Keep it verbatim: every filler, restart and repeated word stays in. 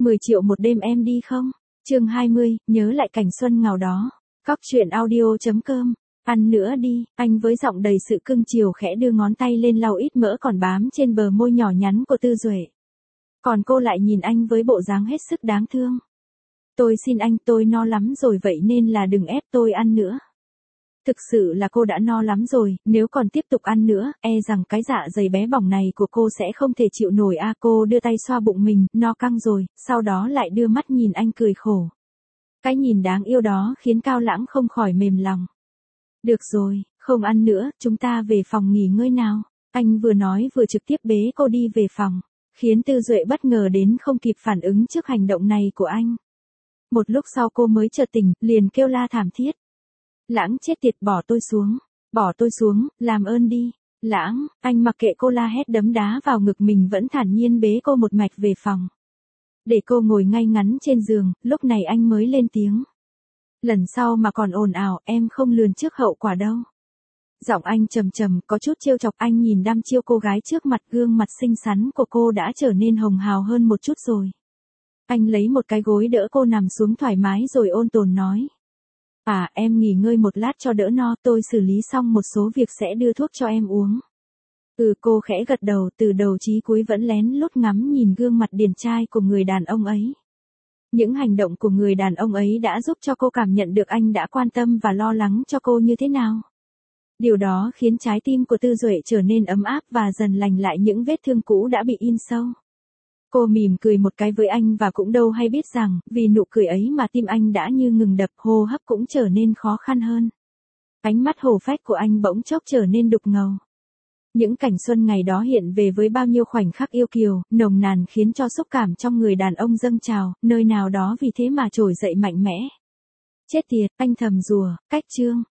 mười triệu một đêm em đi không? Chương hai mươi, nhớ lại cảnh xuân ngào đó. Cóc truyện audio chấm com. Ăn nữa đi, anh với giọng đầy sự cưng chiều khẽ đưa ngón tay lên lau ít mỡ còn bám trên bờ môi nhỏ nhắn của Tư Duệ. Còn cô lại nhìn anh với bộ dáng hết sức đáng thương. Tôi xin anh, tôi no lắm rồi vậy nên là đừng ép tôi ăn nữa. Thực sự là cô đã no lắm rồi, nếu còn tiếp tục ăn nữa, e rằng cái dạ dày bé bỏng này của cô sẽ không thể chịu nổi a. Cô đưa tay xoa bụng mình, no căng rồi, sau đó lại đưa mắt nhìn anh cười khổ. Cái nhìn đáng yêu đó khiến Cao Lãng không khỏi mềm lòng. Được rồi, không ăn nữa, chúng ta về phòng nghỉ ngơi nào. Anh vừa nói vừa trực tiếp bế cô đi về phòng, khiến Tư Duệ bất ngờ đến không kịp phản ứng trước hành động này của anh. Một lúc sau cô mới chợt tỉnh, liền kêu la thảm thiết. Lãng chết tiệt, bỏ tôi xuống, bỏ tôi xuống, làm ơn đi. Lãng, anh mặc kệ cô la hét đấm đá vào ngực mình vẫn thản nhiên bế cô một mạch về phòng. Để cô ngồi ngay ngắn trên giường, lúc này anh mới lên tiếng. Lần sau mà còn ồn ào, em không lường trước hậu quả đâu. Giọng anh trầm trầm, có chút trêu chọc. Anh nhìn đăm chiêu cô gái trước mặt, gương mặt xinh xắn của cô đã trở nên hồng hào hơn một chút rồi. Anh lấy một cái gối đỡ cô nằm xuống thoải mái rồi ôn tồn nói. À, em nghỉ ngơi một lát cho đỡ no, tôi xử lý xong một số việc sẽ đưa thuốc cho em uống. Ừ, cô khẽ gật đầu, từ đầu chí cuối vẫn lén lút ngắm nhìn gương mặt điển trai của người đàn ông ấy. Những hành động của người đàn ông ấy đã giúp cho cô cảm nhận được anh đã quan tâm và lo lắng cho cô như thế nào. Điều đó khiến trái tim của Tư Duệ trở nên ấm áp và dần lành lại những vết thương cũ đã bị in sâu. Cô mỉm cười một cái với anh và cũng đâu hay biết rằng, vì nụ cười ấy mà tim anh đã như ngừng đập, hô hấp cũng trở nên khó khăn hơn. Ánh mắt hổ phách của anh bỗng chốc trở nên đục ngầu. Những cảnh xuân ngày đó hiện về với bao nhiêu khoảnh khắc yêu kiều, nồng nàn khiến cho xúc cảm trong người đàn ông dâng trào, nơi nào đó vì thế mà trỗi dậy mạnh mẽ. Chết tiệt, anh thầm rủa, cách chương.